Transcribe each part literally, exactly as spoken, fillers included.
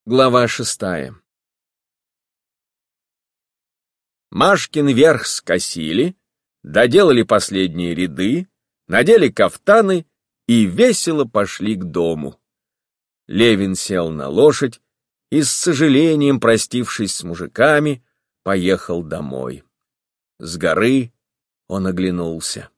Глава шестая. Машкин верх скосили, доделали последние ряды, надели кафтаны и весело пошли к дому. Левин сел на лошадь и, с сожалением простившись с мужиками, поехал домой. С горы он оглянулся.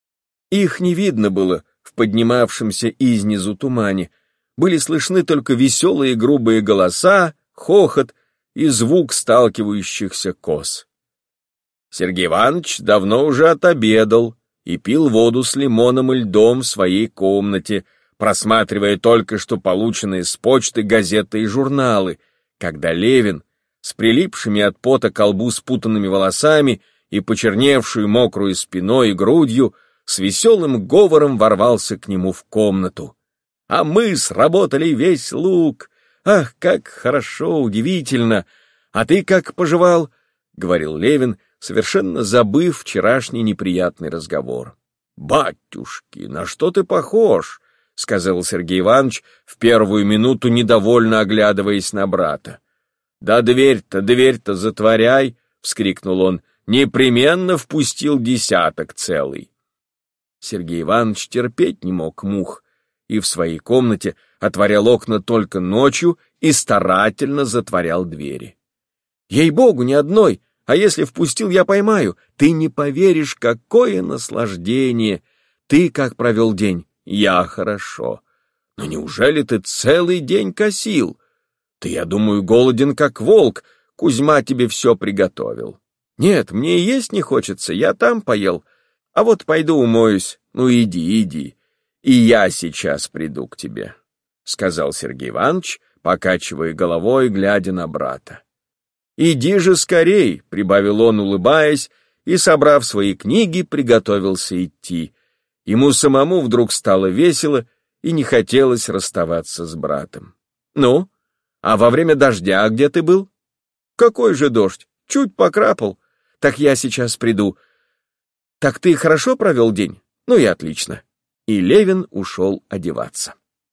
Их не видно было в поднимавшемся изнизу тумане, были слышны только веселые грубые голоса, хохот и звук сталкивающихся коз. Сергей Иванович давно уже отобедал и пил воду с лимоном и льдом в своей комнате, просматривая только что полученные с почты газеты и журналы, когда Левин, с прилипшими от пота к лбу спутанными волосами и почерневшую мокрую спиной и грудью, с веселым говором ворвался к нему в комнату. А мы сработали весь лук. Ах, как хорошо, удивительно. А ты как поживал? — говорил Левин, совершенно забыв вчерашний неприятный разговор. — Батюшки, на что ты похож? — сказал Сергей Иванович, в первую минуту недовольно оглядываясь на брата. — Да дверь-то, дверь-то затворяй! — вскрикнул он. — Непременно впустил десяток целый. Сергей Иванович терпеть не мог мух, и в своей комнате отворял окна только ночью и старательно затворял двери. «Ей-богу, ни одной, а если впустил, я поймаю. Ты не поверишь, какое наслаждение! Ты как провел день? Я хорошо. Но неужели ты целый день косил? Ты, я думаю, голоден как волк, Кузьма тебе все приготовил. Нет, мне и есть не хочется, я там поел. А вот пойду умоюсь. Ну иди, иди. И я сейчас приду к тебе», — сказал Сергей Иванович, покачивая головой, глядя на брата. «Иди же скорей», — прибавил он, улыбаясь, и, собрав свои книги, приготовился идти. Ему самому вдруг стало весело и не хотелось расставаться с братом. «Ну, а во время дождя где ты был?» «Какой же дождь? Чуть покрапал. Так я сейчас приду. Так ты хорошо провел день? Ну и отлично». И Левин ушел одеваться.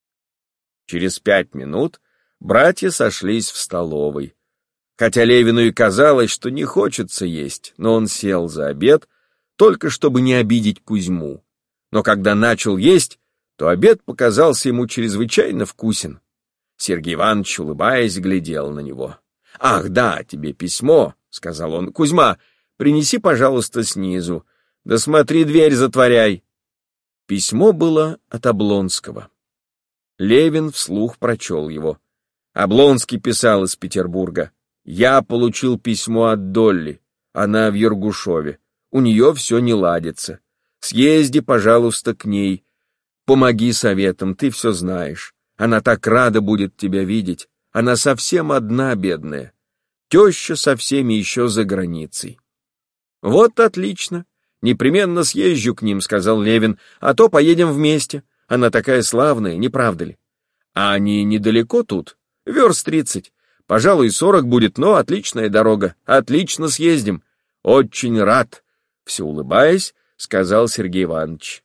Через пять минут братья сошлись в столовой. Хотя Левину и казалось, что не хочется есть, но он сел за обед, только чтобы не обидеть Кузьму. Но когда начал есть, то обед показался ему чрезвычайно вкусен. Сергей Иванович, улыбаясь, глядел на него. «Ах, да, тебе письмо», — сказал он. «Кузьма, принеси, пожалуйста, снизу. Да смотри, дверь затворяй». Письмо было от Облонского. Левин вслух прочел его. Облонский писал из Петербурга. «Я получил письмо от Долли. Она в Ергушове. У нее все не ладится. Съезди, пожалуйста, к ней. Помоги советом, ты все знаешь. Она так рада будет тебя видеть. Она совсем одна, бедная. Теща со всеми еще за границей». «Вот отлично. Непременно съезжу к ним», — сказал Левин, — «а то поедем вместе. Она такая славная, не правда ли? А они недалеко тут, верст тридцать. Пожалуй, сорок будет, но отличная дорога. Отлично съездим. Очень рад», — все улыбаясь, сказал Сергей Иванович.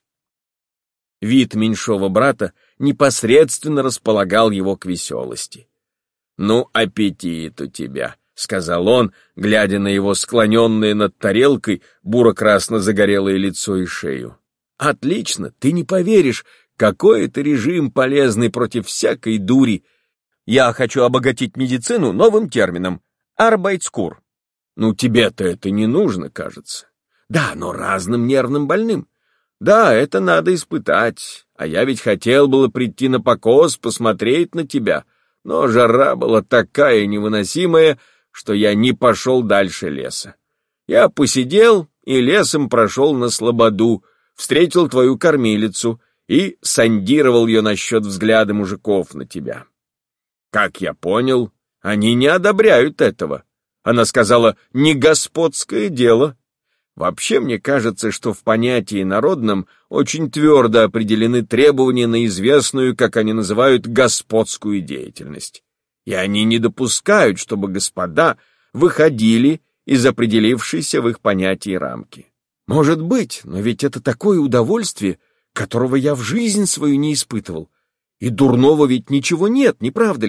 Вид меньшого брата непосредственно располагал его к веселости. «Ну, аппетит у тебя», — сказал он, глядя на его склоненное над тарелкой буро-красно-загорелое лицо и шею. «Отлично, ты не поверишь, какой это режим полезный против всякой дури. Я хочу обогатить медицину новым термином — арбайтскур. Ну, тебе-то это не нужно, кажется. Да, но разным нервным больным. Да, это надо испытать. А я ведь хотел было прийти на покос, посмотреть на тебя, но жара была такая невыносимая, что я не пошел дальше леса. Я посидел и лесом прошел на слободу, встретил твою кормилицу и сондировал ее насчет взгляда мужиков на тебя. Как я понял, они не одобряют этого. Она сказала, не господское дело. Вообще, мне кажется, что в понятии народном очень твердо определены требования на известную, как они называют, господскую деятельность. И они не допускают, чтобы господа выходили из определившейся в их понятии рамки. Может быть, но ведь это такое удовольствие, которого я в жизнь свою не испытывал. И дурного ведь ничего нет, не правда ли?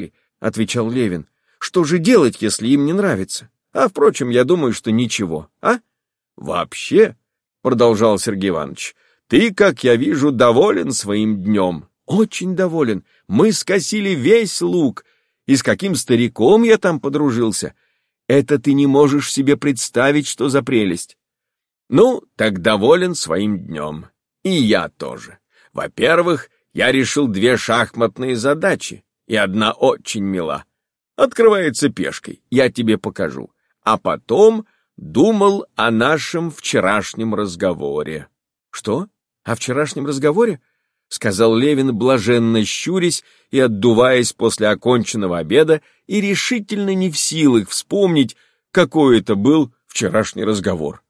отвечал Левин. Что же делать, если им не нравится? А, впрочем, я думаю, что ничего, а? Вообще, продолжал Сергей Иванович, ты, как я вижу, доволен своим днем. Очень доволен. Мы скосили весь луг. И с каким стариком я там подружился. Это ты не можешь себе представить, что за прелесть. Ну, так доволен своим днем. И я тоже. Во-первых, я решил две шахматные задачи, и одна очень мила. Открывается пешкой, я тебе покажу. А потом думал о нашем вчерашнем разговоре. Что? О вчерашнем разговоре? Сказал Левин, блаженно щурясь и отдуваясь после оконченного обеда, и решительно не в силах вспомнить, какой это был вчерашний разговор.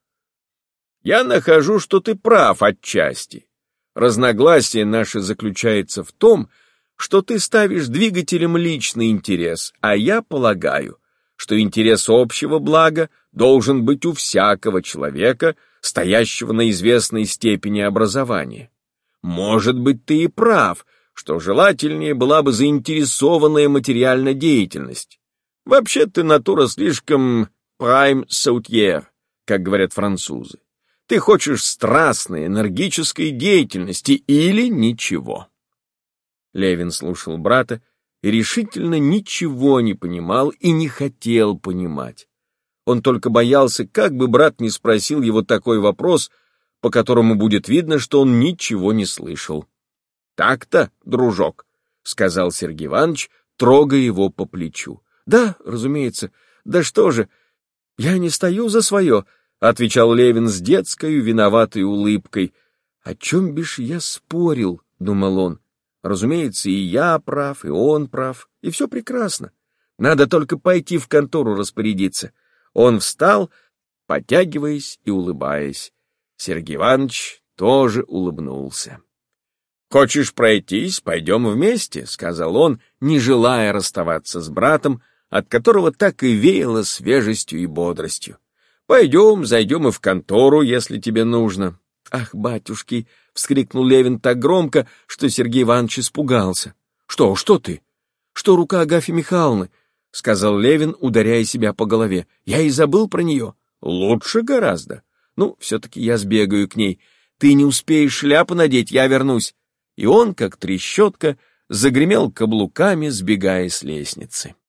Я нахожу, что ты прав отчасти. Разногласие наше заключается в том, что ты ставишь двигателем личный интерес, а я полагаю, что интерес общего блага должен быть у всякого человека, стоящего на известной степени образования. Может быть, ты и прав, что желательнее была бы заинтересованная материальная деятельность. Вообще ты натура слишком prime sautière, как говорят французы. Ты хочешь страстной, энергической деятельности или ничего. Левин слушал брата и решительно ничего не понимал и не хотел понимать. Он только боялся, как бы брат не спросил его такой вопрос, по которому будет видно, что он ничего не слышал. «Так-то, дружок», — сказал Сергей Иванович, трогая его по плечу. «Да, разумеется. Да что же, я не стою за свое», — отвечал Левин с детской виноватой улыбкой. «О чем бишь я спорил?» — думал он. «Разумеется, и я прав, и он прав, и все прекрасно. Надо только пойти в контору распорядиться». Он встал, потягиваясь и улыбаясь. Сергей Иванович тоже улыбнулся. «Хочешь пройтись? Пойдем вместе», — сказал он, не желая расставаться с братом, от которого так и веяло свежестью и бодростью. «Пойдем, зайдем и в контору, если тебе нужно». «Ах, батюшки!» — вскрикнул Левин так громко, что Сергей Иванович испугался. «Что, что ты? Что рука Агафьи Михайловны?» — сказал Левин, ударяя себя по голове. «Я и забыл про нее. Лучше гораздо. Ну, все-таки я сбегаю к ней. Ты не успеешь шляпу надеть, я вернусь». И он, как трещотка, загремел каблуками, сбегая с лестницы.